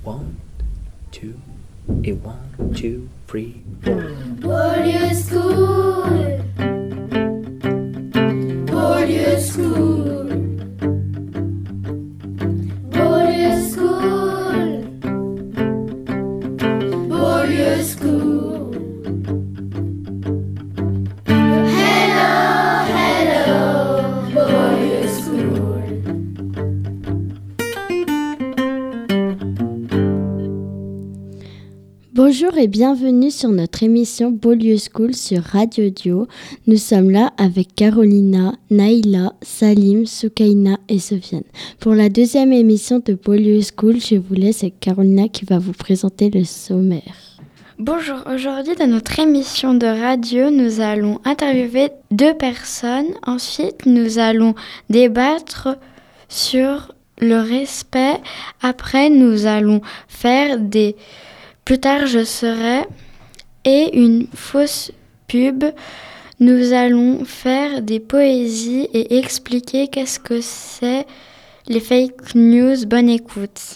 One, two, a 1, 2, 3, 4. Beaulieu School. Beaulieu School. Beaulieu School. Beaulieu School. Hello, hello, Beaulieu School. Bonjour et bienvenue sur notre émission Beaulieu School sur Radio Dio. Nous sommes là avec Carolina, Naïla, Salim, Soukaina et Sofiane. Pour la deuxième émission de Beaulieu School, je vous laisse avec Carolina qui va vous présenter le sommaire. Bonjour, aujourd'hui dans notre émission de radio, nous allons interviewer 2 personnes. Ensuite, nous allons débattre sur le respect. Après, nous allons faire des Plus tard je serai et une fausse pub. Nous allons faire des poésies et expliquer qu'est-ce que c'est les fake news. Bonne écoute.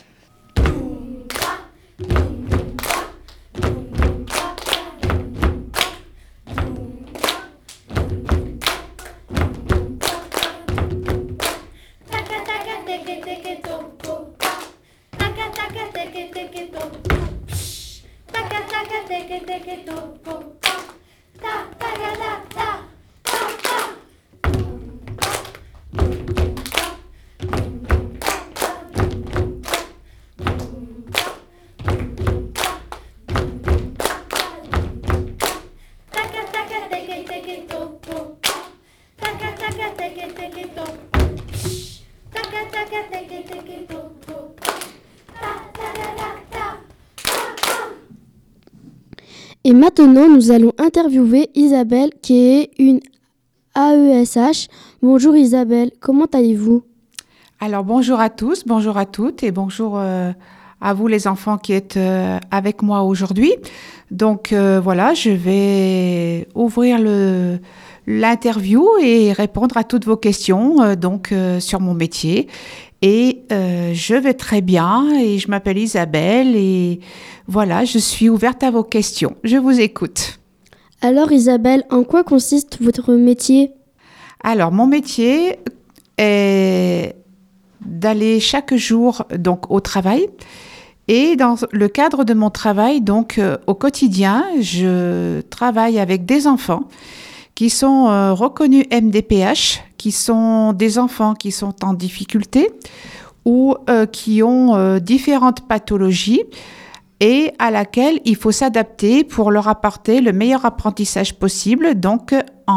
Et maintenant, nous allons interviewer Isabelle qui est une AESH. Bonjour Isabelle, comment allez-vous ? Alors bonjour à tous, bonjour à toutes et bonjour à vous les enfants qui êtes avec moi aujourd'hui. Donc voilà, je vais ouvrir l'interview et répondre à toutes vos questions sur mon métier. Et je vais très bien et je m'appelle Isabelle et voilà, je suis ouverte à vos questions. Je vous écoute. Alors Isabelle, en quoi consiste votre métier ? Alors mon métier est d'aller chaque jour donc au travail. Et dans le cadre de mon travail, donc au quotidien, je travaille avec des enfants qui sont reconnus MDPH, qui sont des enfants qui sont en difficulté ou qui ont différentes pathologies et à laquelle il faut s'adapter pour leur apporter le meilleur apprentissage possible, donc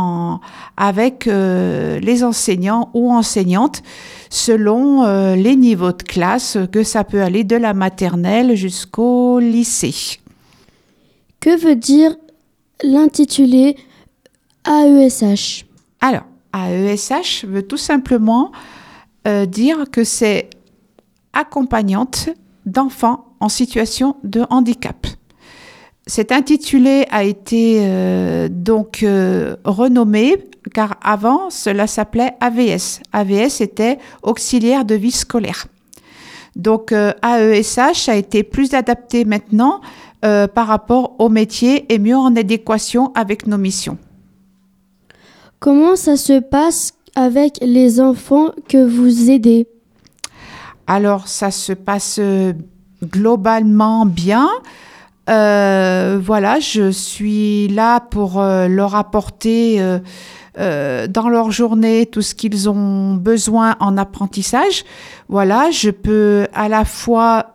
avec les enseignants ou enseignantes selon les niveaux de classe, que ça peut aller de la maternelle jusqu'au lycée. Que veut dire l'intitulé AESH ? Alors, AESH veut tout simplement dire que c'est accompagnante d'enfants en situation de handicap. Cet intitulé a été renommé car avant cela s'appelait AVS. AVS était auxiliaire de vie scolaire. Donc AESH a été plus adapté maintenant par rapport au métier et mieux en adéquation avec nos missions. Comment ça se passe avec les enfants que vous aidez ? Alors, ça se passe globalement bien. Voilà, je suis là pour leur apporter dans leur journée tout ce qu'ils ont besoin en apprentissage. Voilà, je peux à la fois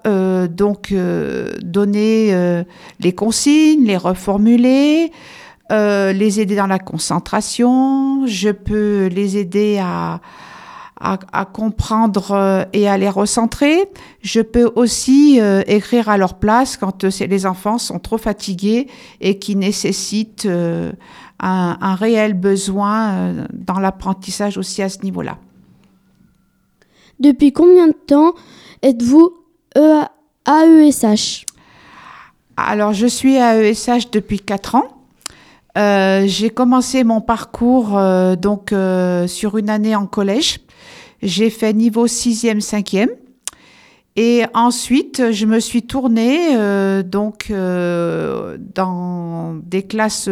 donner les consignes, les reformuler, les aider dans la concentration, je peux les aider à comprendre et à les recentrer. Je peux aussi écrire à leur place quand les enfants sont trop fatigués et qui nécessitent un réel besoin dans l'apprentissage aussi à ce niveau-là. Depuis combien de temps êtes-vous AESH ? Alors, je suis AESH depuis 4 ans. J'ai commencé mon parcours sur une année en collège. J'ai fait niveau 6e, 5e. Et ensuite, je me suis tournée dans des classes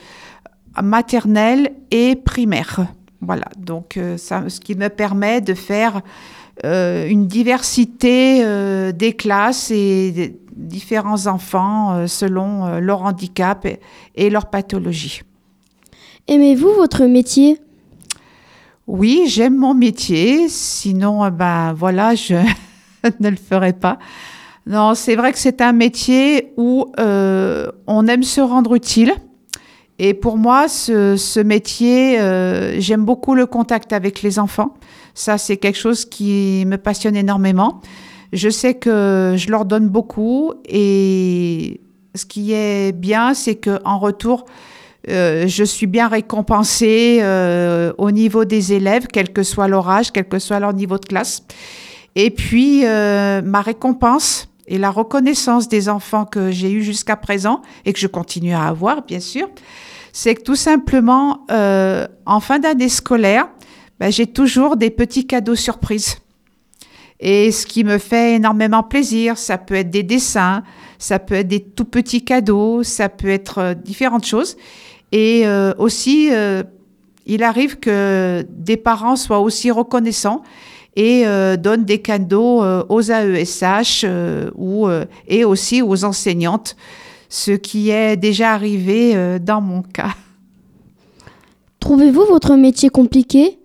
maternelles et primaires. Voilà, donc ce qui me permet de faire une diversité des classes et des différents enfants selon leur handicap et leur pathologie. Aimez-vous votre métier? Oui, j'aime mon métier, sinon, je ne le ferais pas. Non, c'est vrai que c'est un métier où on aime se rendre utile. Et pour moi, ce métier, j'aime beaucoup le contact avec les enfants. Ça, c'est quelque chose qui me passionne énormément. Je sais que je leur donne beaucoup et ce qui est bien, c'est qu'en retour, je suis bien récompensée au niveau des élèves, quel que soit leur âge, quel que soit leur niveau de classe. Et puis, ma récompense et la reconnaissance des enfants que j'ai eus jusqu'à présent et que je continue à avoir, bien sûr, c'est que tout simplement, en fin d'année scolaire, j'ai toujours des petits cadeaux surprises. Et ce qui me fait énormément plaisir, ça peut être des dessins, ça peut être des tout petits cadeaux, ça peut être différentes choses. Et aussi, il arrive que des parents soient aussi reconnaissants et donnent des cadeaux aux AESH et aussi aux enseignantes, ce qui est déjà arrivé dans mon cas. Trouvez-vous votre métier compliqué?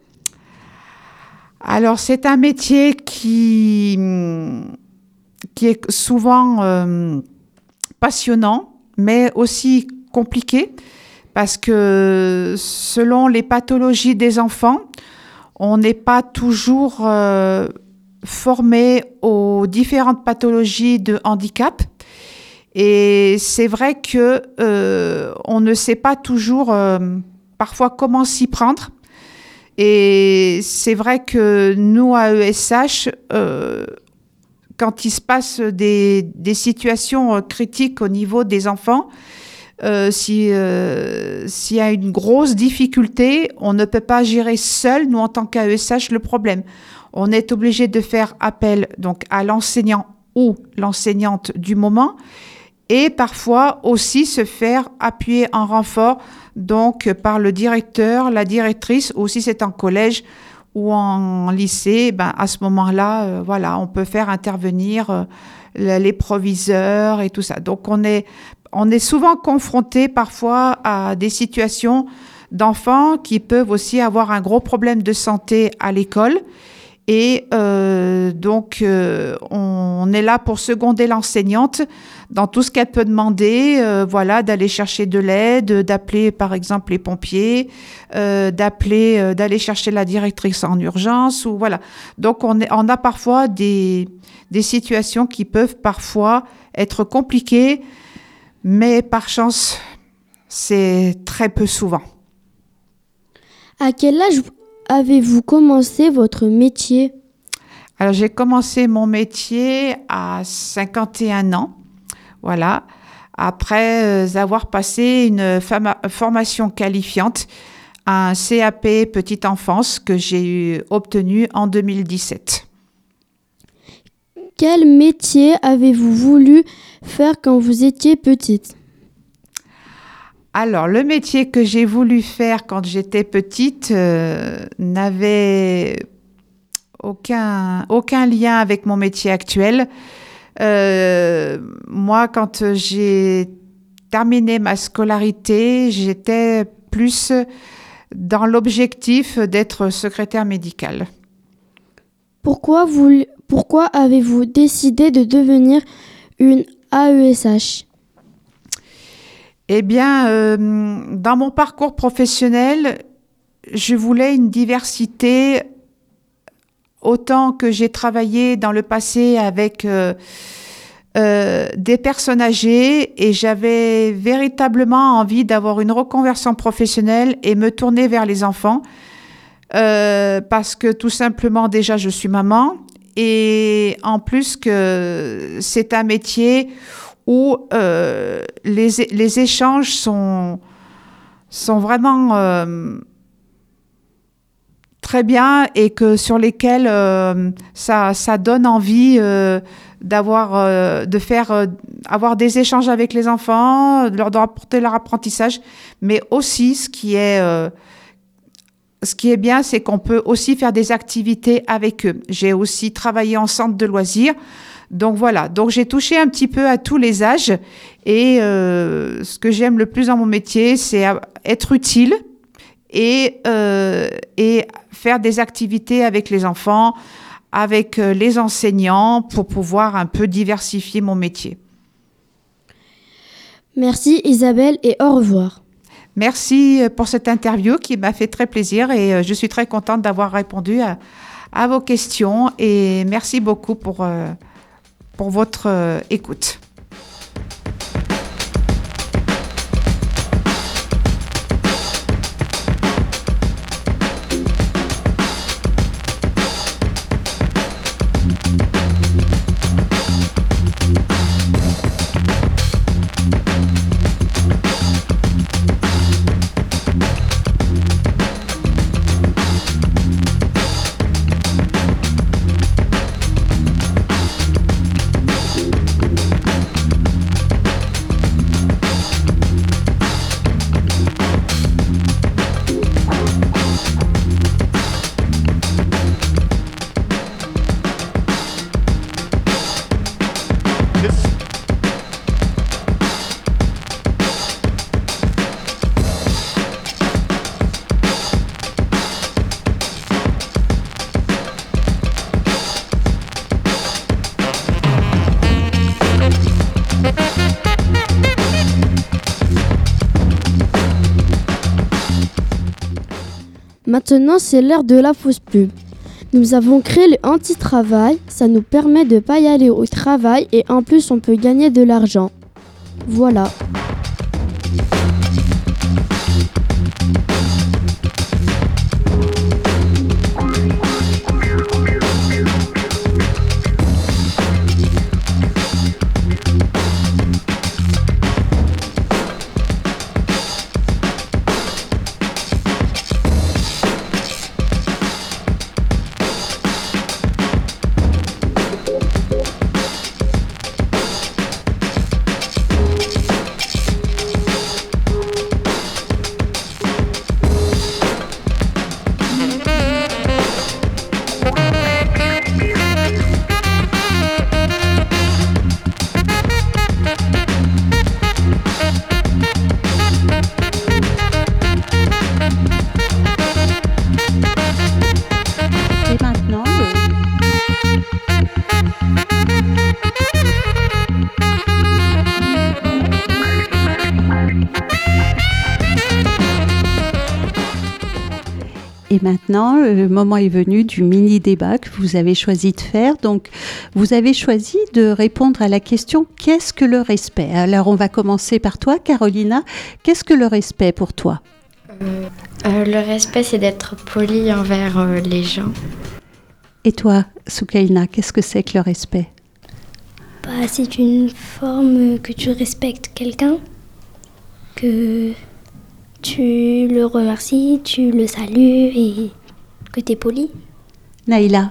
Alors, c'est un métier qui est souvent passionnant, mais aussi compliqué, parce que selon les pathologies des enfants, on n'est pas toujours formé aux différentes pathologies de handicap. Et c'est vrai que on ne sait pas toujours parfois comment s'y prendre. Et c'est vrai que nous, à ESH, quand il se passe des situations critiques au niveau des enfants, s'il y a une grosse difficulté, on ne peut pas gérer seul, nous en tant qu'AESH, le problème. On est obligé de faire appel donc à l'enseignant ou l'enseignante du moment et parfois aussi se faire appuyer en renfort donc par le directeur, la directrice, ou si c'est en collège ou en lycée, à ce moment-là, on peut faire intervenir les proviseurs et tout ça. Donc on est souvent confronté parfois à des situations d'enfants qui peuvent aussi avoir un gros problème de santé à l'école. Et on est là pour seconder l'enseignante dans tout ce qu'elle peut demander, d'aller chercher de l'aide, d'appeler par exemple les pompiers, d'aller chercher la directrice en urgence, ou voilà. Donc on a parfois des situations qui peuvent parfois être compliquées, mais par chance, c'est très peu souvent. À quel âge avez-vous commencé votre métier? Alors, j'ai commencé mon métier à 51 ans, voilà, après avoir passé une formation qualifiante, un CAP Petite Enfance que j'ai obtenu en 2017. Quel métier avez-vous voulu faire quand vous étiez petite? Alors, le métier que j'ai voulu faire quand j'étais petite n'avait aucun lien avec mon métier actuel. Moi, quand j'ai terminé ma scolarité, j'étais plus dans l'objectif d'être secrétaire médicale. Pourquoi avez-vous décidé de devenir une AESH? Eh bien, dans mon parcours professionnel, je voulais une diversité. Autant que j'ai travaillé dans le passé avec des personnes âgées et j'avais véritablement envie d'avoir une reconversion professionnelle et me tourner vers les enfants parce que tout simplement déjà je suis maman et en plus que c'est un métier où les échanges sont vraiment très bien et que sur lesquels ça donne envie avoir des échanges avec les enfants, de leur apporter leur apprentissage, mais aussi ce qui est bien, c'est qu'on peut aussi faire des activités avec eux. J'ai aussi travaillé en centre de loisirs. Donc voilà, donc j'ai touché un petit peu à tous les âges et ce que j'aime le plus dans mon métier, c'est être utile et faire des activités avec les enfants, avec les enseignants pour pouvoir un peu diversifier mon métier. Merci Isabelle et au revoir. Merci pour cette interview qui m'a fait très plaisir et je suis très contente d'avoir répondu à vos questions et merci beaucoup pour votre écoute. Maintenant, c'est l'heure de la fausse pub. Nous avons créé le anti-travail. Ça nous permet de ne pas y aller au travail et en plus, on peut gagner de l'argent. Voilà. Et maintenant, le moment est venu du mini-débat que vous avez choisi de faire. Donc, vous avez choisi de répondre à la question « Qu'est-ce que le respect ?» Alors, on va commencer par toi, Carolina. Qu'est-ce que le respect pour toi ? Le respect, c'est d'être poli envers les gens. Et toi, Soukaina, qu'est-ce que c'est que le respect ? C'est une forme que tu respectes quelqu'un, que tu le remercies, tu le salues et que tu es poli. Naïla ?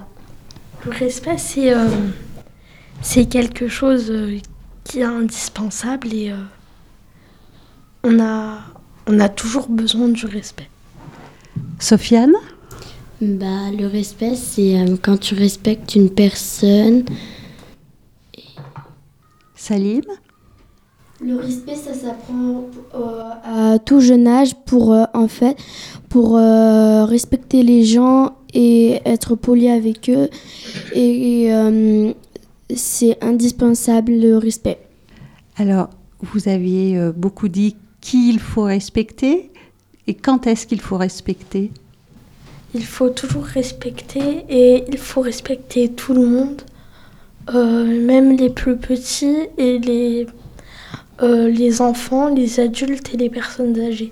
Le respect, c'est quelque chose qui est indispensable et on a toujours besoin du respect. Sofiane ? Le respect, c'est quand tu respectes une personne. Salim ? Le respect, ça s'apprend à tout jeune âge pour respecter les gens et être poli avec eux. Et c'est indispensable, le respect. Alors, vous aviez beaucoup dit qui il faut respecter et quand est-ce qu'il faut respecter ? Il faut toujours respecter et il faut respecter tout le monde, même les plus petits et les enfants, les adultes et les personnes âgées.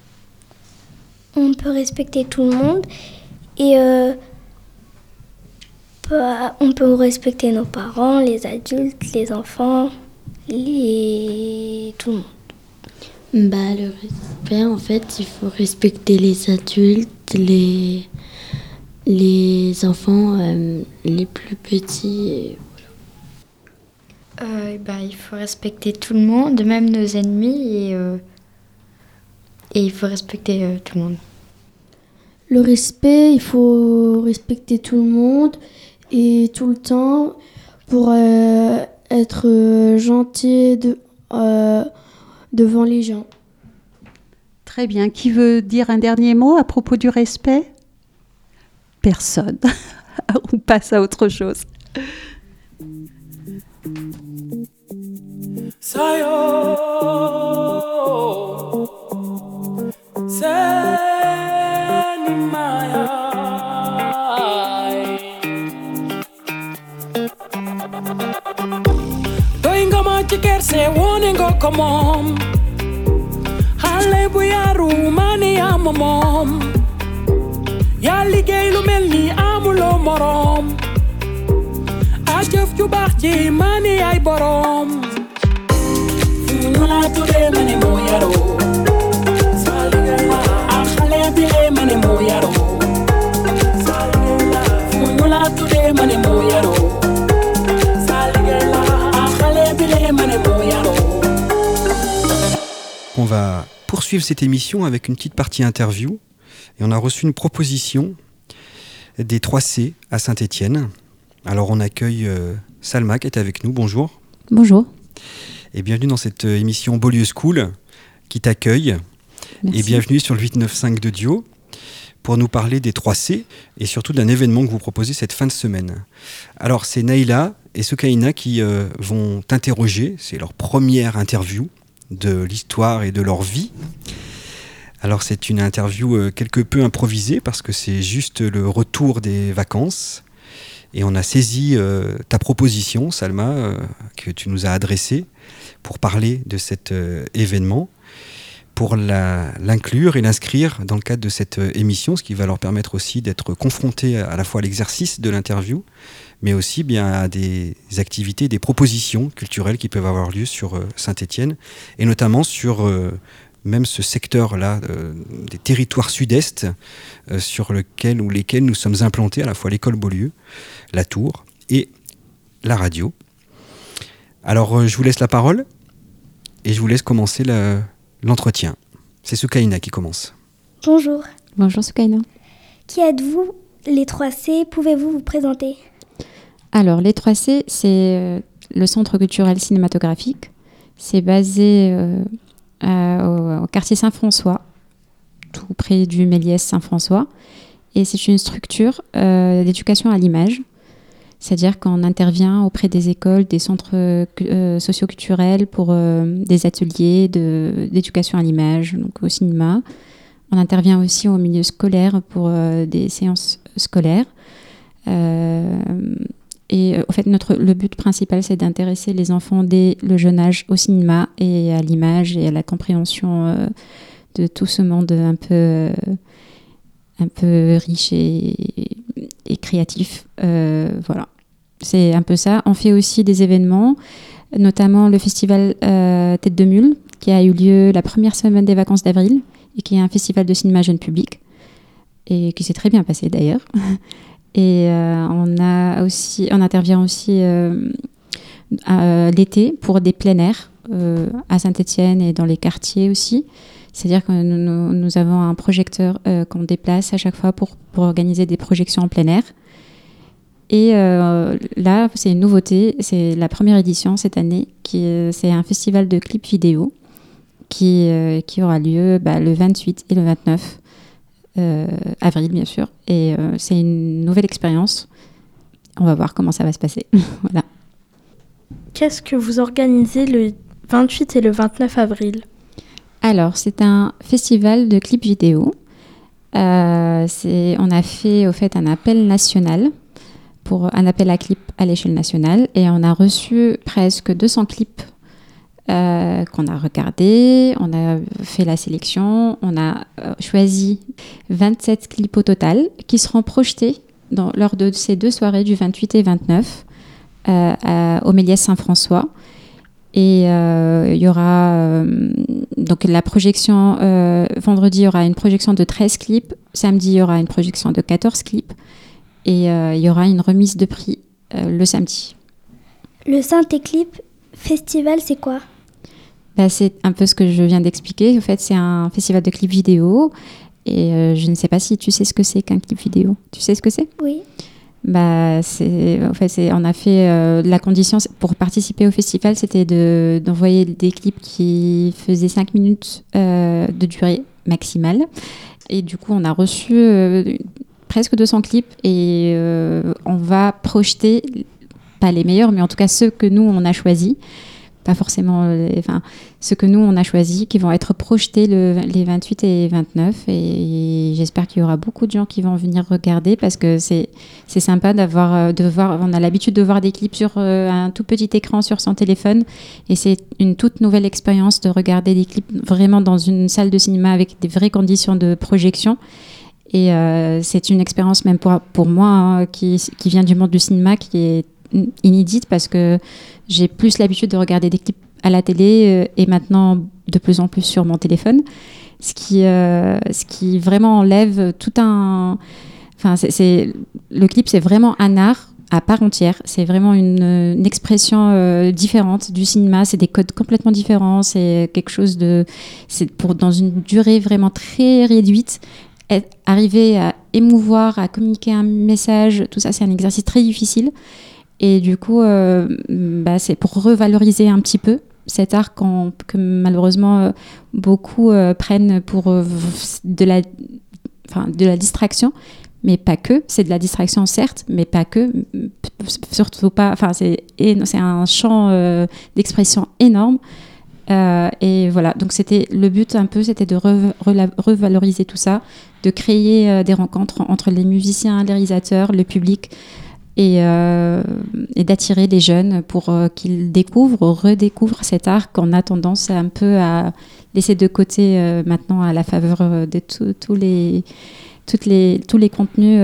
On peut respecter tout le monde et on peut respecter nos parents, les adultes, les enfants, tout le monde. Le respect, en fait, il faut respecter les adultes, les enfants les plus petits. Il faut respecter tout le monde, même nos ennemis, et il faut respecter tout le monde. Le respect, il faut respecter tout le monde et tout le temps pour être gentil devant les gens. Très bien. Qui veut dire un dernier mot à propos du respect ? Personne. On passe à autre chose. Sayo, Seni Maya, Doinga machiker se woningo komom, Hale buyaru mani amomom, Ya ligay lu melni amulo morom, Ajëf ju baax ji mani ay borom. Nula today mane moyaro, saligala. Akhale bile mane moyaro, saligala. Nula today mane moyaro, saligala. Akhale bile mane moyaro. On va poursuivre cette émission avec une petite partie interview et on a reçu une proposition des 3C à Saint-Étienne. Alors on accueille Salma qui est avec nous. Bonjour. Bonjour. Et bienvenue dans cette émission Beaulieu School qui t'accueille. Merci. Et bienvenue sur le 895 de Dio pour nous parler des 3C et surtout d'un événement que vous proposez cette fin de semaine. Alors c'est Naïla et Soukaina qui vont t'interroger. C'est leur première interview de l'histoire et de leur vie. Alors c'est une interview quelque peu improvisée parce que c'est juste le retour des vacances. Et on a saisi ta proposition, Salma, que tu nous as adressée pour parler de cet événement, pour l'inclure et l'inscrire dans le cadre de cette émission, ce qui va leur permettre aussi d'être confrontés à la fois à l'exercice de l'interview, mais aussi bien à des activités, des propositions culturelles qui peuvent avoir lieu sur Saint-Étienne, et notamment sur même ce secteur-là des territoires sud-est sur lesquels nous sommes implantés, à la fois l'école Beaulieu, la tour et la radio. Alors je vous laisse la parole et je vous laisse commencer l'entretien. C'est Soukaina qui commence. Bonjour. Bonjour Soukaina. Qui êtes-vous, les 3C? Pouvez-vous vous présenter? Alors les 3C, c'est le Centre culturel cinématographique. C'est basé au quartier Saint-François, tout près du Méliès Saint-François. Et c'est une structure d'éducation à l'image. C'est-à-dire qu'on intervient auprès des écoles, des centres socio-culturels pour des ateliers d'éducation à l'image, donc au cinéma. On intervient aussi au milieu scolaire pour des séances scolaires. Et en fait, le but principal, c'est d'intéresser les enfants dès le jeune âge au cinéma et à l'image et à la compréhension de tout ce monde un peu riche et créatif. Voilà. C'est un peu ça. On fait aussi des événements, notamment le festival Tête de Mule, qui a eu lieu la première semaine des vacances d'avril et qui est un festival de cinéma jeune public et qui s'est très bien passé d'ailleurs. Et on intervient aussi l'été pour des plein air à Saint-Étienne et dans les quartiers aussi. C'est-à-dire que nous avons un projecteur qu'on déplace à chaque fois pour organiser des projections en plein air. Et là, c'est une nouveauté, c'est la première édition cette année, c'est un festival de clips vidéo qui aura lieu le 28 et le 29 avril, bien sûr. Et c'est une nouvelle expérience. On va voir comment ça va se passer. Voilà. Qu'est-ce que vous organisez le 28 et le 29 avril ? Alors, c'est un festival de clips vidéo. On a fait au fait un appel national, un appel à clips à l'échelle nationale, et on a reçu presque 200 clips qu'on a regardés. On a fait la sélection. On a choisi 27 clips au total qui seront projetés lors de ces deux soirées du 28 et 29 au Méliès Saint-François. Et il y aura donc la projection, vendredi il y aura une projection de 13 clips, samedi il y aura une projection de 14 clips et il y aura une remise de prix le samedi. Le Synthé-Clip Festival, c'est quoi ? C'est un peu ce que je viens d'expliquer. En fait, c'est un festival de clips vidéo et je ne sais pas si tu sais ce que c'est qu'un clip vidéo. Tu sais ce que c'est ? Oui. On a fait la condition pour participer au festival, c'était d'envoyer des clips qui faisaient 5 minutes de durée maximale. Et du coup, on a reçu presque 200 clips et on va projeter, pas les meilleurs, mais en tout cas ceux que nous, on a choisis. Pas forcément, ceux que nous, on a choisis, qui vont être projetés les 28 et 29. Et j'espère qu'il y aura beaucoup de gens qui vont venir regarder parce que c'est sympa de voir. On a l'habitude de voir des clips sur un tout petit écran sur son téléphone. Et c'est une toute nouvelle expérience de regarder des clips vraiment dans une salle de cinéma avec des vraies conditions de projection. Et c'est une expérience même pour moi qui vient du monde du cinéma qui est inédite parce que j'ai plus l'habitude de regarder des clips à la télé et maintenant de plus en plus sur mon téléphone, ce qui vraiment enlève tout un... le clip, c'est vraiment un art à part entière, c'est vraiment une expression différente du cinéma, c'est des codes complètement différents, c'est quelque chose dans une durée vraiment très réduite, arriver à émouvoir, à communiquer un message, tout ça c'est un exercice très difficile. Et du coup, c'est pour revaloriser un petit peu cet art que malheureusement beaucoup prennent pour de la distraction, mais pas que. C'est de la distraction certes, mais pas que. Surtout pas. C'est un champ d'expression énorme. Et voilà. Donc le but un peu, c'était de revaloriser tout ça, de créer des rencontres entre les musiciens, les réalisateurs, le public. Et d'attirer les jeunes pour qu'ils redécouvrent cet art qu'on a tendance un peu à laisser de côté maintenant à la faveur de tous les contenus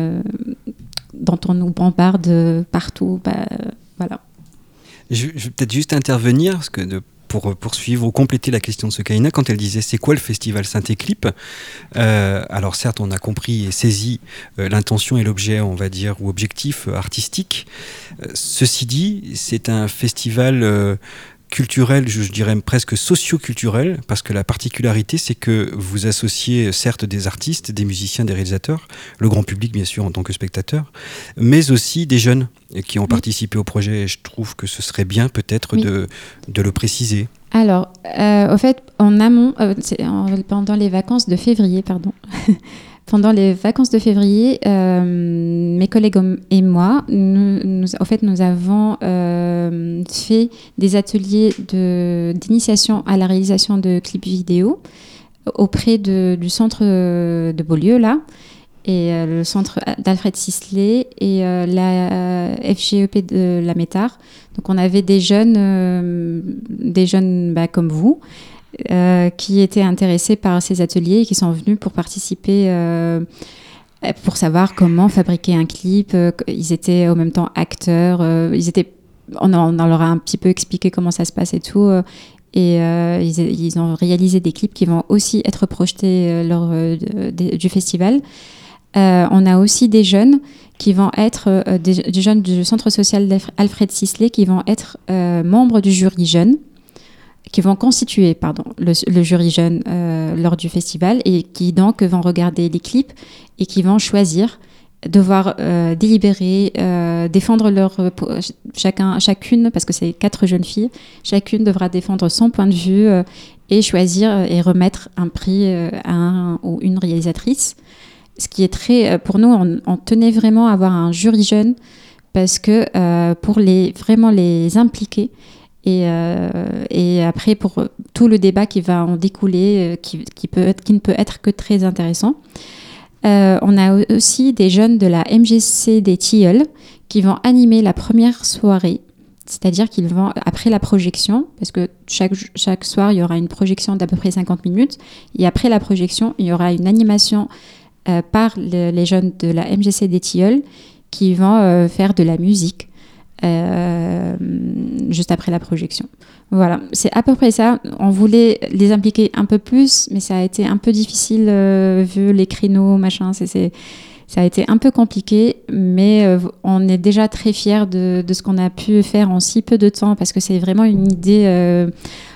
dont on nous bombarde partout. Voilà. Je vais peut-être juste intervenir parce que pour poursuivre ou compléter la question de Soukaina, quand elle disait c'est quoi le festival Synthé-Clip, alors certes on a compris et saisi l'intention et l'objet, on va dire, ou objectif artistique. Ceci dit, c'est un festival culturel, je dirais presque socio-culturel, parce que la particularité c'est que vous associez certes des artistes, des musiciens, des réalisateurs, le grand public bien sûr en tant que spectateur, mais aussi des jeunes qui ont participé au projet, et je trouve que ce serait bien peut-être de le préciser. Alors, au fait, en amont, pendant les vacances de février, pendant les vacances de février, mes collègues et moi, nous avons fait des ateliers d'initiation à la réalisation de clips vidéo auprès du centre de Beaulieu, là, et le centre d'Alfred Sisley et la FGEP de la Métard. Donc, on avait des jeunes comme vous, qui étaient intéressés par ces ateliers et qui sont venus pour participer, pour savoir comment fabriquer un clip. Ils étaient en même temps acteurs. On leur a un petit peu expliqué comment ça se passe et tout. Et ils ont réalisé des clips qui vont aussi être projetés lors du festival. On a aussi des jeunes qui vont être des jeunes du centre social d'Alfred Sisley qui vont être membres du jury jeune, qui vont constituer le jury jeune lors du festival et qui donc vont regarder les clips et qui vont choisir, devoir délibérer, défendre chacune, parce que c'est 4 jeunes filles, chacune devra défendre son point de vue et choisir et remettre un prix à un ou une réalisatrice. Ce qui est très... Pour nous, on tenait vraiment à avoir un jury jeune parce que pour vraiment les impliquer et après pour tout le débat qui va en découler, qui ne peut être que très intéressant. On a aussi des jeunes de la MJC des Tilleuls qui vont animer la première soirée, c'est-à-dire qu'ils vont, après la projection, parce que chaque soir, il y aura une projection d'à peu près 50 minutes, et après la projection, il y aura une animation par les jeunes de la MJC des Tilleuls qui vont faire de la musique juste après la projection. Voilà, c'est à peu près ça. On voulait les impliquer un peu plus, mais ça a été un peu difficile vu les créneaux, machin. Ça a été un peu compliqué, mais on est déjà très fiers de ce qu'on a pu faire en si peu de temps, parce que c'est vraiment une idée.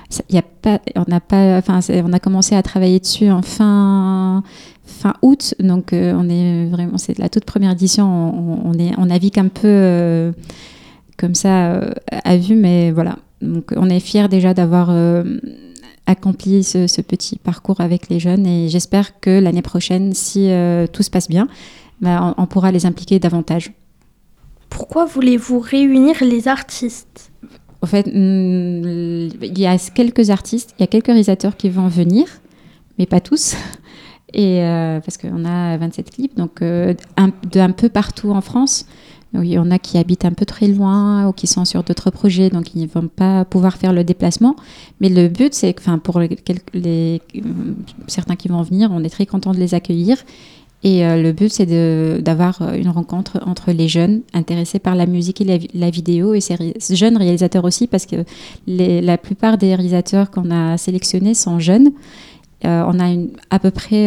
On a commencé à travailler dessus en fin août, donc c'est la toute première édition. On navigue un peu comme ça à vue, mais voilà. Donc on est fiers déjà d'avoir accompli ce petit parcours avec les jeunes, et j'espère que l'année prochaine, si tout se passe bien, on pourra les impliquer davantage. Pourquoi voulez-vous réunir les artistes ? En fait, il y a quelques artistes, il y a quelques réalisateurs qui vont venir, mais pas tous. Et parce qu'on a 27 clips, donc un peu partout en France. Donc, il y en a qui habitent un peu très loin ou qui sont sur d'autres projets, donc ils ne vont pas pouvoir faire le déplacement. Mais le but, c'est que pour certains qui vont venir, on est très content de les accueillir. Et le but, c'est d'avoir une rencontre entre les jeunes intéressés par la musique et la vidéo, et ces jeunes réalisateurs aussi, parce que la plupart des réalisateurs qu'on a sélectionnés sont jeunes. On a à peu près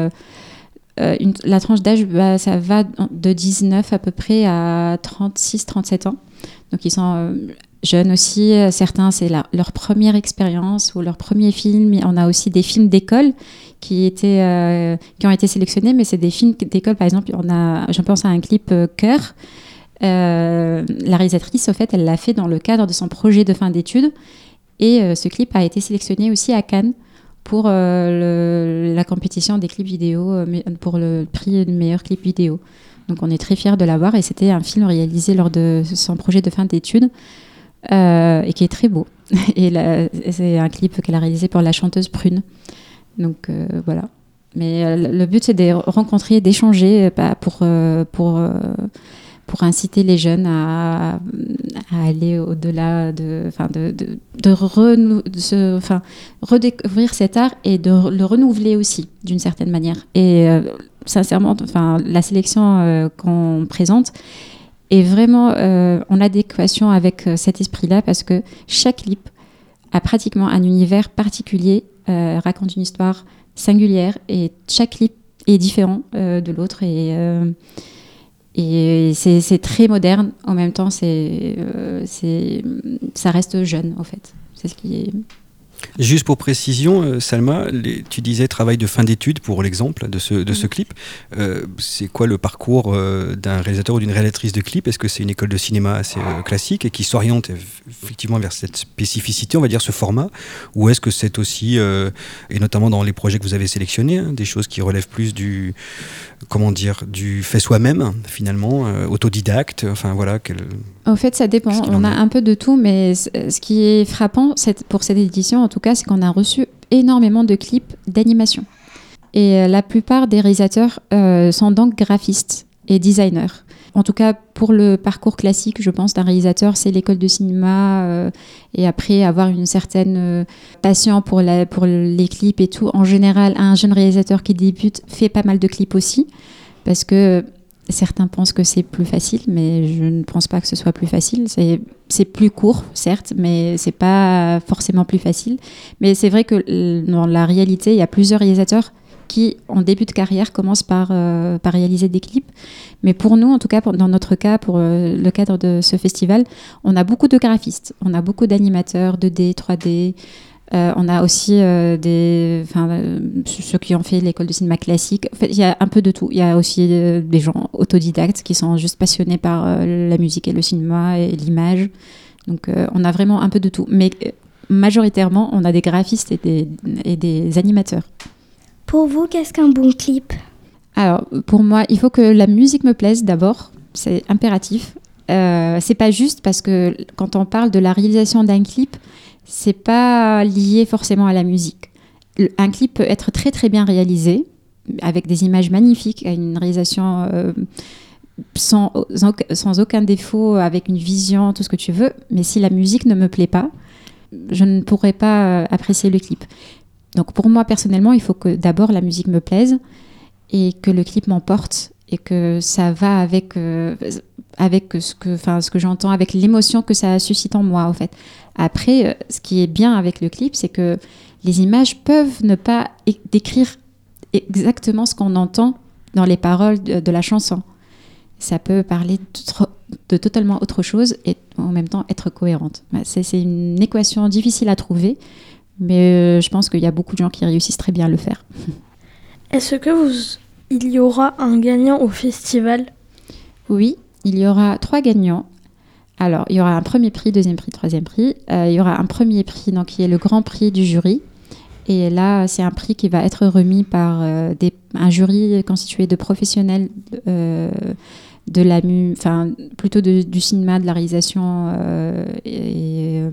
la tranche d'âge, ça va de 19 à peu près à 36-37 ans. Donc ils sont jeunes aussi. Certains, c'est leur première expérience ou leur premier film. On a aussi des films d'école qui ont été sélectionnés, mais c'est des films d'école. Par exemple, je pense à un clip Cœur. La réalisatrice, au fait, elle l'a fait dans le cadre de son projet de fin d'études. Et ce clip a été sélectionné aussi à Cannes pour la compétition des clips vidéo, pour le prix du meilleur clip vidéo. Donc on est très fiers de l'avoir, et c'était un film réalisé lors de son projet de fin d'études et qui est très beau. Et c'est un clip qu'elle a réalisé pour la chanteuse Prune. Donc voilà. Mais le but, c'est de rencontrer, d'échanger pour inciter les jeunes à aller au-delà, redécouvrir cet art et de le renouveler aussi d'une certaine manière. Et sincèrement, la sélection qu'on présente est vraiment en adéquation avec cet esprit-là, parce que chaque clip a pratiquement un univers particulier, raconte une histoire singulière, et chaque clip est différent de l'autre, et c'est très moderne. En même temps, ça reste jeune, en fait. C'est ce qui est... Juste pour précision, Salma, tu disais travail de fin d'études pour l'exemple de ce clip. C'est quoi le parcours d'un réalisateur ou d'une réalisatrice de clip ? Est-ce que c'est une école de cinéma assez classique et qui s'oriente effectivement vers cette spécificité, on va dire ce format ? Ou est-ce que c'est aussi, et notamment dans les projets que vous avez sélectionnés, des choses qui relèvent plus du fait soi-même, finalement, autodidacte, enfin voilà. En fait, ça dépend. On a un peu de tout, mais ce qui est frappant pour cette édition, en tout cas, c'est qu'on a reçu énormément de clips d'animation. Et la plupart des réalisateurs sont donc graphistes et designers. En tout cas, pour le parcours classique, je pense, d'un réalisateur, c'est l'école de cinéma, et après avoir une certaine passion pour les clips et tout. En général, un jeune réalisateur qui débute fait pas mal de clips aussi, parce que certains pensent que c'est plus facile, mais je ne pense pas que ce soit plus facile. C'est plus court, certes, mais c'est pas forcément plus facile. Mais c'est vrai que dans la réalité, il y a plusieurs réalisateurs qui, en début de carrière, commencent par réaliser des clips. Mais pour nous, en tout cas, dans notre cas, pour le cadre de ce festival, on a beaucoup de graphistes, on a beaucoup d'animateurs 2D, 3D. On a aussi ceux qui ont fait l'école de cinéma classique. En fait, il y a un peu de tout. Il y a aussi des gens autodidactes qui sont juste passionnés par la musique et le cinéma et l'image. Donc, on a vraiment un peu de tout. Mais majoritairement, on a des graphistes et des animateurs. Pour vous, qu'est-ce qu'un bon clip ? Alors, pour moi, il faut que la musique me plaise d'abord. C'est impératif. C'est pas juste parce que quand on parle de la réalisation d'un clip, c'est pas lié forcément à la musique. Un clip peut être très très bien réalisé, avec des images magnifiques, une réalisation sans aucun défaut, avec une vision, tout ce que tu veux. Mais si la musique ne me plaît pas, je ne pourrais pas apprécier le clip. Donc pour moi personnellement, il faut que d'abord la musique me plaise et que le clip m'emporte et que ça va avec avec ce que j'entends, avec l'émotion que ça suscite en moi, en fait. Après, ce qui est bien avec le clip, c'est que les images peuvent ne pas décrire exactement ce qu'on entend dans les paroles de la chanson. Ça peut parler de totalement autre chose et en même temps être cohérente. C'est une équation difficile à trouver, mais je pense qu'il y a beaucoup de gens qui réussissent très bien à le faire. Est-ce il y aura un gagnant au festival ? Oui, il y aura 3 gagnants. Alors, il y aura un premier prix, deuxième prix, troisième prix. Il y aura un premier prix, donc, qui est le grand prix du jury. Et là, c'est un prix qui va être remis par un jury constitué de professionnels plutôt du cinéma, de la réalisation et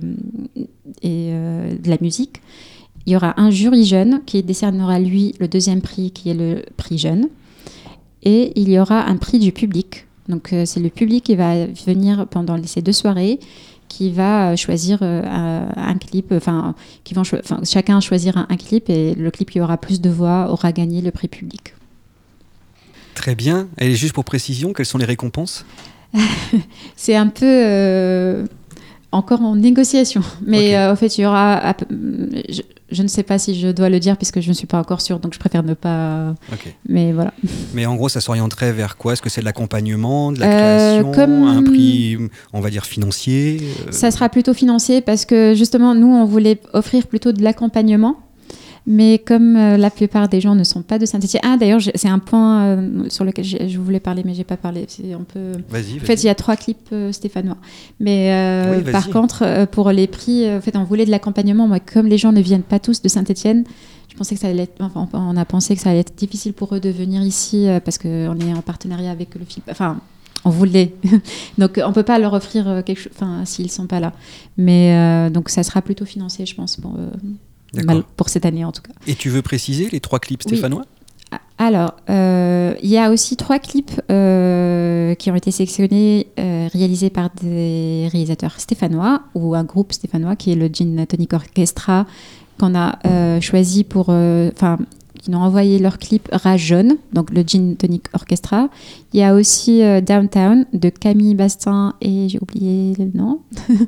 de la musique. Il y aura un jury jeune qui décernera, lui, le deuxième prix, qui est le prix jeune. Et il y aura un prix du public. Donc, c'est le public qui va venir pendant ces 2 soirées, qui va choisir un clip. Chacun choisira un clip et le clip qui aura plus de voix aura gagné le prix public. Très bien. Et juste pour précision, quelles sont les récompenses ? C'est un peu encore en négociation. Mais en fait, il y aura... Je ne sais pas si je dois le dire puisque je ne suis pas encore sûre, donc je préfère ne pas... Okay. Mais voilà. Mais en gros, ça s'orienterait vers quoi ? Est-ce que c'est de l'accompagnement, de la création, un prix, on va dire, financier Ça sera plutôt financier parce que justement, nous, on voulait offrir plutôt de l'accompagnement. Mais comme la plupart des gens ne sont pas de Saint-Étienne... Ah, d'ailleurs, c'est un point sur lequel je voulais parler, mais je n'ai pas parlé. Vas-y. En fait, il y a 3 clips stéphanois. Mais par contre, pour les prix, en fait, on voulait de l'accompagnement. Moi, comme les gens ne viennent pas tous de Saint-Étienne, je pensais que ça allait être... Enfin, on a pensé que ça allait être difficile pour eux de venir ici parce qu'on est en partenariat avec le film... Enfin, on voulait. Donc, on ne peut pas leur offrir quelque chose s'ils ne sont pas là. Mais donc, ça sera plutôt financé, je pense, pour cette année en tout cas. Et tu veux préciser les 3 clips stéphanois ? Oui. Alors, il y a aussi 3 clips qui ont été sélectionnés, réalisés par des réalisateurs stéphanois ou un groupe stéphanois qui est le Gin Tonic Orchestra, qu'on a choisi qui nous ont envoyé leur clip Rage Jaune, donc le Gin Tonic Orchestra. Il y a aussi Downtown de Camille Bastin et j'ai oublié le nom.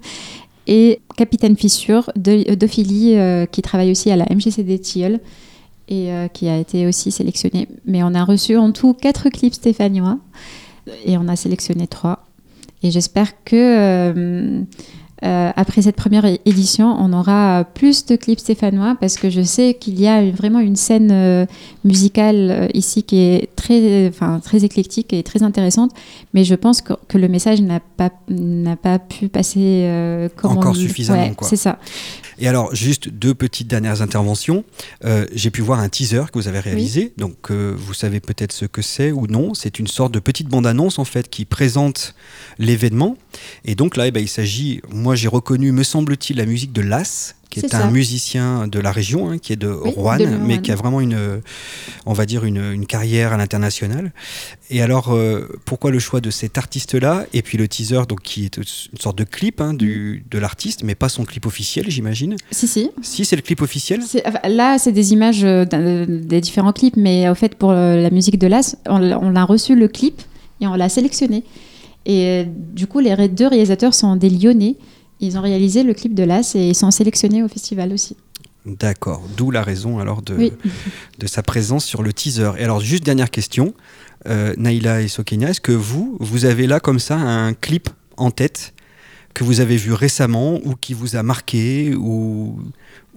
Et Capitaine Fissure d'Ophélie, qui travaille aussi à la MJCD Tilleul et qui a été aussi sélectionnée. Mais on a reçu en tout 4 clips stéphanois et on a sélectionné 3. Et j'espère que après cette première édition, on aura plus de clips stéphanois parce que je sais qu'il y a vraiment une scène musicale ici qui est très éclectique et très intéressante. Mais je pense que le message n'a pas pu passer comme encore suffisamment. Ouais, c'est ça. Et alors, juste 2 petites dernières interventions. J'ai pu voir un teaser que vous avez réalisé. Oui. Donc, vous savez peut-être ce que c'est ou non. C'est une sorte de petite bande-annonce, en fait, qui présente l'événement. Et donc là, il s'agit... Moi, j'ai reconnu, me semble-t-il, la musique de Las, qui est un musicien de la région, qui est de Roanne, mais qui a vraiment une carrière à l'international. Et alors, pourquoi le choix de cet artiste-là ? Et puis le teaser, donc, qui est une sorte de clip de l'artiste, mais pas son clip officiel, j'imagine. Si. Si, c'est le clip officiel ? Là, c'est des images des différents clips, mais en fait, pour la musique de Las, on a reçu le clip et on l'a sélectionné. Et du coup, les 2 réalisateurs sont des Lyonnais. Ils ont réalisé le clip de Las et ils sont sélectionnés au festival aussi. D'accord, d'où la raison alors de sa présence sur le teaser. Et alors, juste dernière question, Naïla et Sokenia, est-ce que vous avez là comme ça un clip en tête que vous avez vu récemment ou qui vous a marqué ou autre ?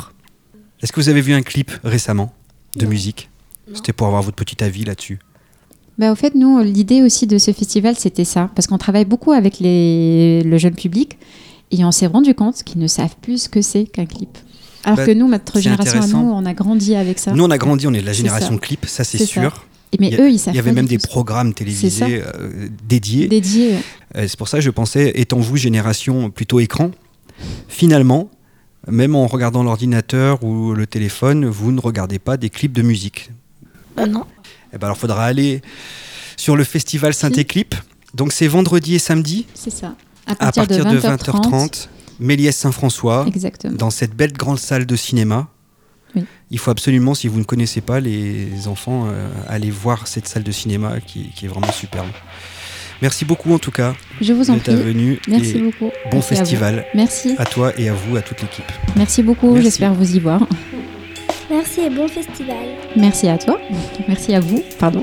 Est-ce que vous avez vu un clip récemment de musique ? C'était pour avoir votre petit avis là-dessus. Au fait, nous, l'idée aussi de ce festival, c'était ça. Parce qu'on travaille beaucoup avec le jeune public et on s'est rendu compte qu'ils ne savent plus ce que c'est qu'un clip. Alors que nous, notre génération à nous, on a grandi avec ça. Nous, on a grandi, on est de la génération clip, ça c'est sûr. Mais eux, ils savent. Il y avait même des programmes télévisés dédiés. C'est pour ça que je pensais, étant vous génération plutôt écran, finalement, même en regardant l'ordinateur ou le téléphone, vous ne regardez pas des clips de musique. Non. Alors, il faudra aller sur le festival Synthé-Clip. Donc, c'est vendredi et samedi. C'est ça. À partir de 20h30. Méliès Saint-François. Exactement. Dans cette belle grande salle de cinéma. Oui. Il faut absolument, si vous ne connaissez pas les enfants, aller voir cette salle de cinéma qui est vraiment superbe. Merci beaucoup en tout cas. Je vous en d'être prie. venu. Merci et beaucoup. Bon Merci festival. Merci. À toi et à vous, à toute l'équipe. Merci beaucoup. Merci. J'espère vous y voir. Merci et bon festival. Merci à toi. Merci à vous. Pardon.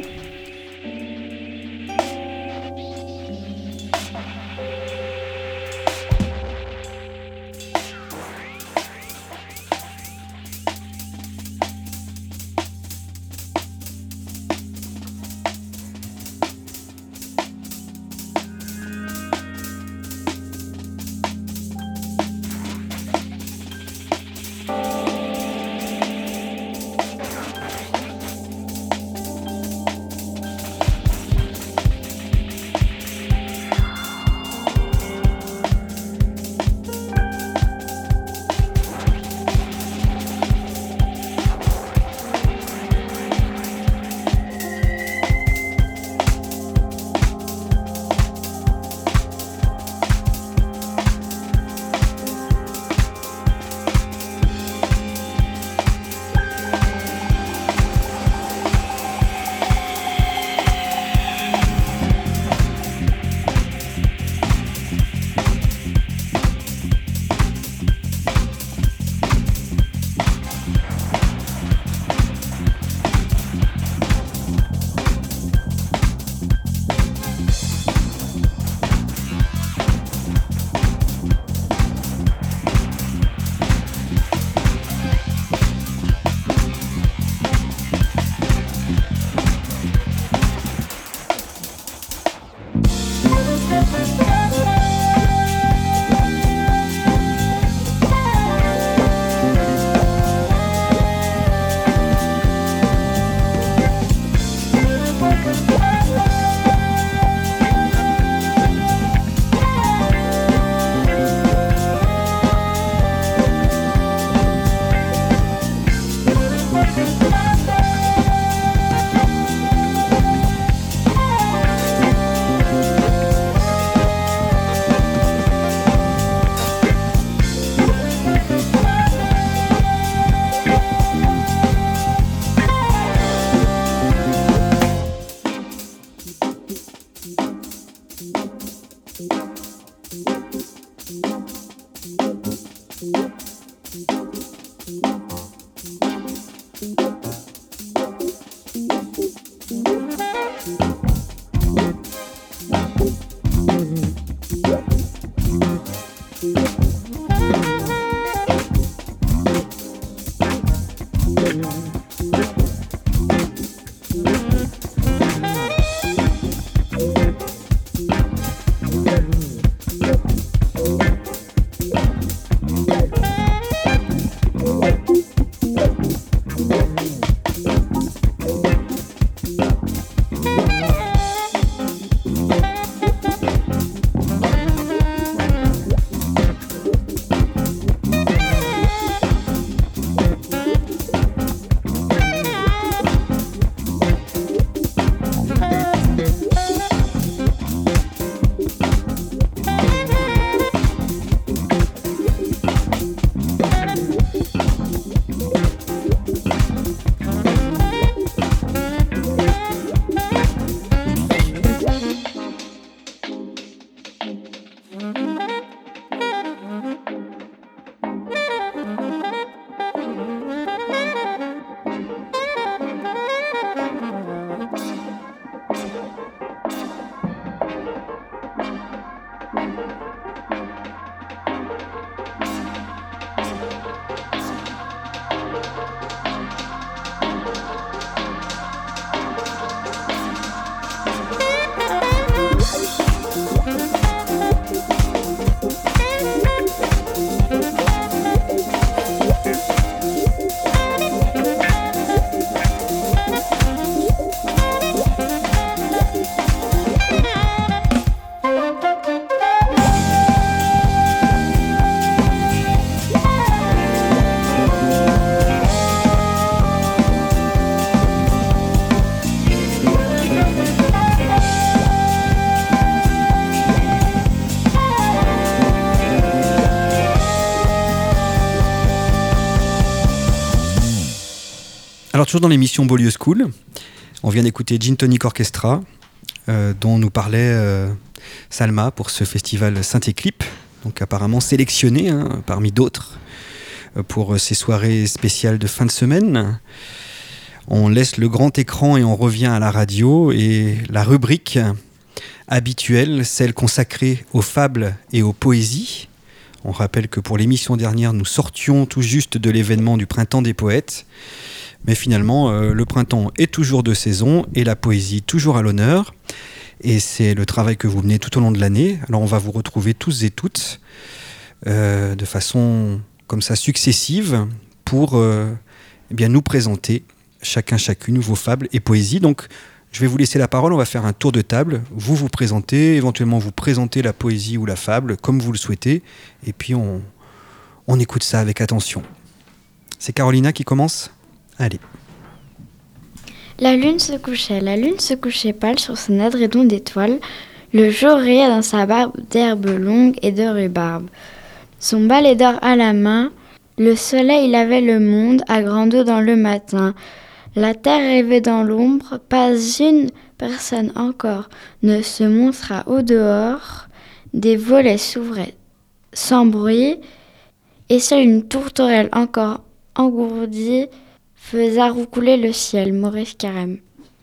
Alors toujours dans l'émission Beaulieu School, on vient d'écouter Gin Tonic Orchestra dont nous parlait Salma pour ce festival Saint-Éclipse, donc apparemment sélectionné parmi d'autres pour ces soirées spéciales de fin de semaine. On laisse le grand écran et on revient à la radio et la rubrique habituelle, celle consacrée aux fables et aux poésies. On rappelle que pour l'émission dernière, nous sortions tout juste de l'événement du Printemps des poètes. Mais finalement, le printemps est toujours de saison et la poésie toujours à l'honneur. Et c'est le travail que vous menez tout au long de l'année. Alors on va vous retrouver tous et toutes de façon comme ça successive pour nous présenter chacune vos fables et poésies. Donc je vais vous laisser la parole, on va faire un tour de table. Vous vous présentez, éventuellement vous présentez la poésie ou la fable comme vous le souhaitez. Et puis on écoute ça avec attention. C'est Carolina qui commence ? Allez. La lune se couchait pâle sur son adrédon d'étoiles. Le jour riait dans sa barbe d'herbe longue et de rhubarbe. Son balai d'or à la main, le soleil lavait le monde à grande eau dans le matin. La terre rêvait dans l'ombre, pas une personne encore ne se montra au dehors. Des volets s'ouvraient sans bruit, et seule une tourterelle encore engourdie faisait roucouler le ciel. Maurice Carême.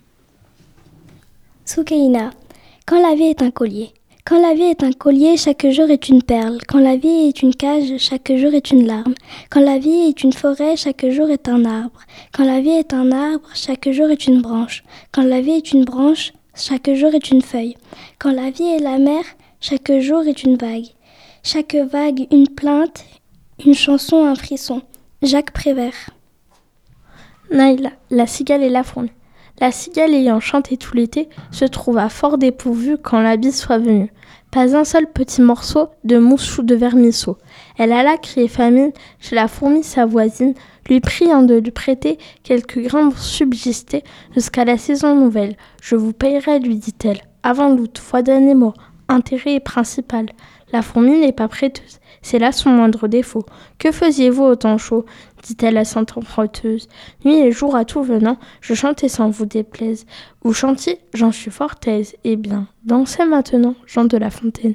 Soukaina, quand la vie est un collier. Quand la vie est un collier, chaque jour est une perle. Quand la vie est une cage, chaque jour est une larme. Quand la vie est une forêt, chaque jour est un arbre. Quand la vie est un arbre, chaque jour est une branche. Quand la vie est une branche, chaque jour est une feuille. Quand la vie est la mer, chaque jour est une vague. Chaque vague, une plainte, une chanson, un frisson. Jacques Prévert. Naïla, la cigale et la fourmi. La cigale ayant chanté tout l'été se trouva fort dépourvue quand la bise soit venue. Pas un seul petit morceau de mousse ou de vermisseau. Elle alla crier famine chez la fourmi sa voisine, lui priant de lui prêter quelques grains pour subsister jusqu'à la saison nouvelle. Je vous payerai, lui dit-elle. Avant l'août, foi d'un mot, intérêt est principal. La fourmi n'est pas prêteuse, c'est là son moindre défaut. Que faisiez-vous au temps chaud ? Dit-elle à sa tempéreuse. Nuit et jour à tout venant, je chantais sans vous déplaise. Vous chantiez, j'en suis fort aise. Eh bien, dansez maintenant, Jean de La Fontaine.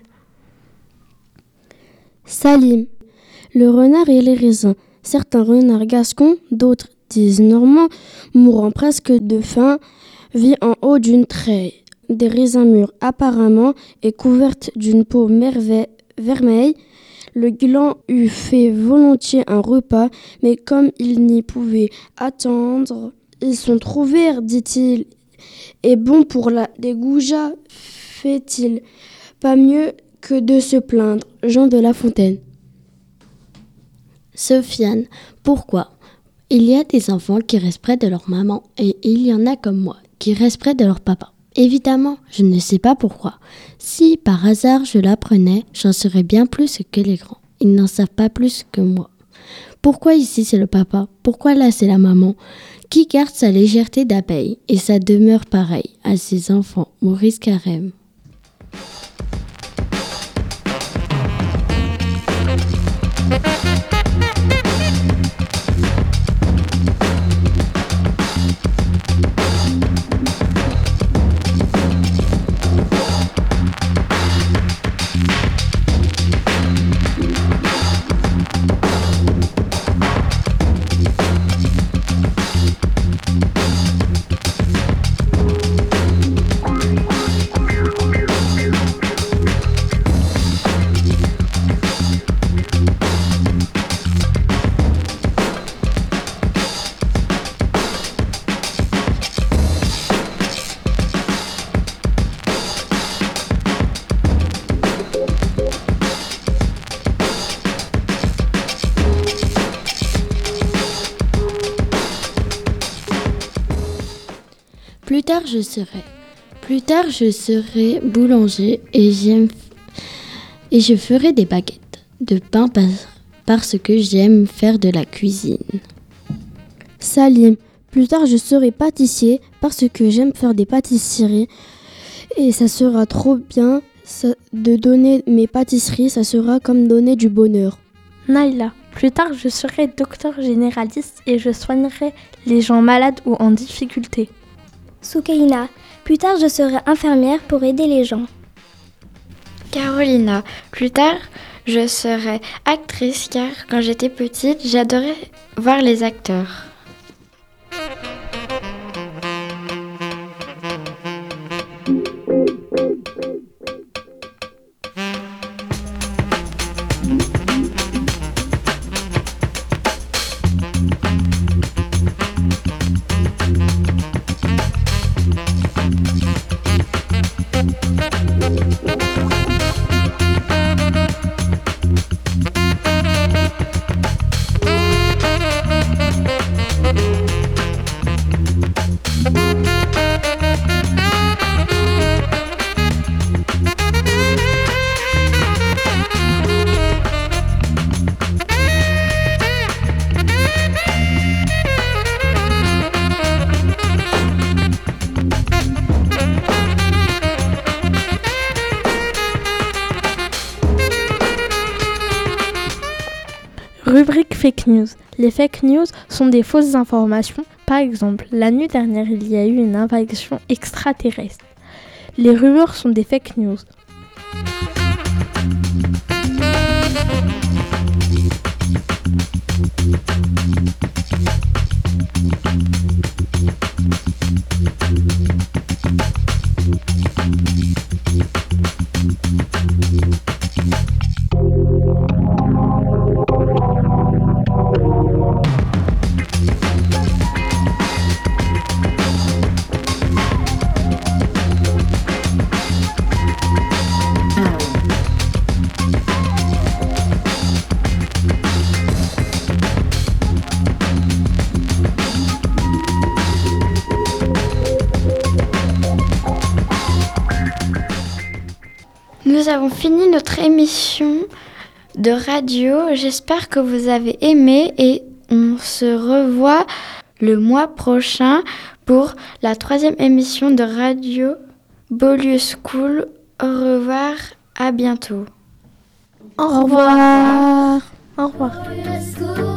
Salim, le renard et les raisins. Certains renards gascons, d'autres disent normands, mourant presque de faim, vit en haut d'une treille. Des raisins mûrs apparemment et couvertes d'une peau vermeille. Le gland eût fait volontiers un repas, mais comme il n'y pouvait attendre, ils sont trop verts, dit-il, et bon pour des goujats, fait-il pas mieux que de se plaindre. Jean de La Fontaine. Sofiane, pourquoi ? Il y a des enfants qui restent près de leur maman et il y en a comme moi qui restent près de leur papa. Évidemment, je ne sais pas pourquoi. Si par hasard je l'apprenais, j'en saurais bien plus que les grands. Ils n'en savent pas plus que moi. Pourquoi ici c'est le papa ? Pourquoi là c'est la maman ? Qui garde sa légèreté d'abeille et sa demeure pareille à ses enfants ? Maurice Carême. Plus tard, je serai boulanger et je ferai des baguettes de pain parce que j'aime faire de la cuisine. Salim, plus tard je serai pâtissier parce que j'aime faire des pâtisseries et ça sera trop bien de donner mes pâtisseries, ça sera comme donner du bonheur. Naïla, plus tard je serai docteur généraliste et je soignerai les gens malades ou en difficulté. Soukaina. Plus tard, je serai infirmière pour aider les gens. Carolina. Plus tard, je serai actrice car quand j'étais petite, j'adorais voir les acteurs. Rubrique fake news. Les fake news sont des fausses informations. Par exemple, la nuit dernière, il y a eu une invasion extraterrestre. Les rumeurs sont des fake news. Nous avons fini notre émission de radio. J'espère que vous avez aimé et on se revoit le mois prochain pour la 3e émission de radio Beaulieu School. Au revoir, à bientôt. Au revoir. Au revoir. Beaulieu School.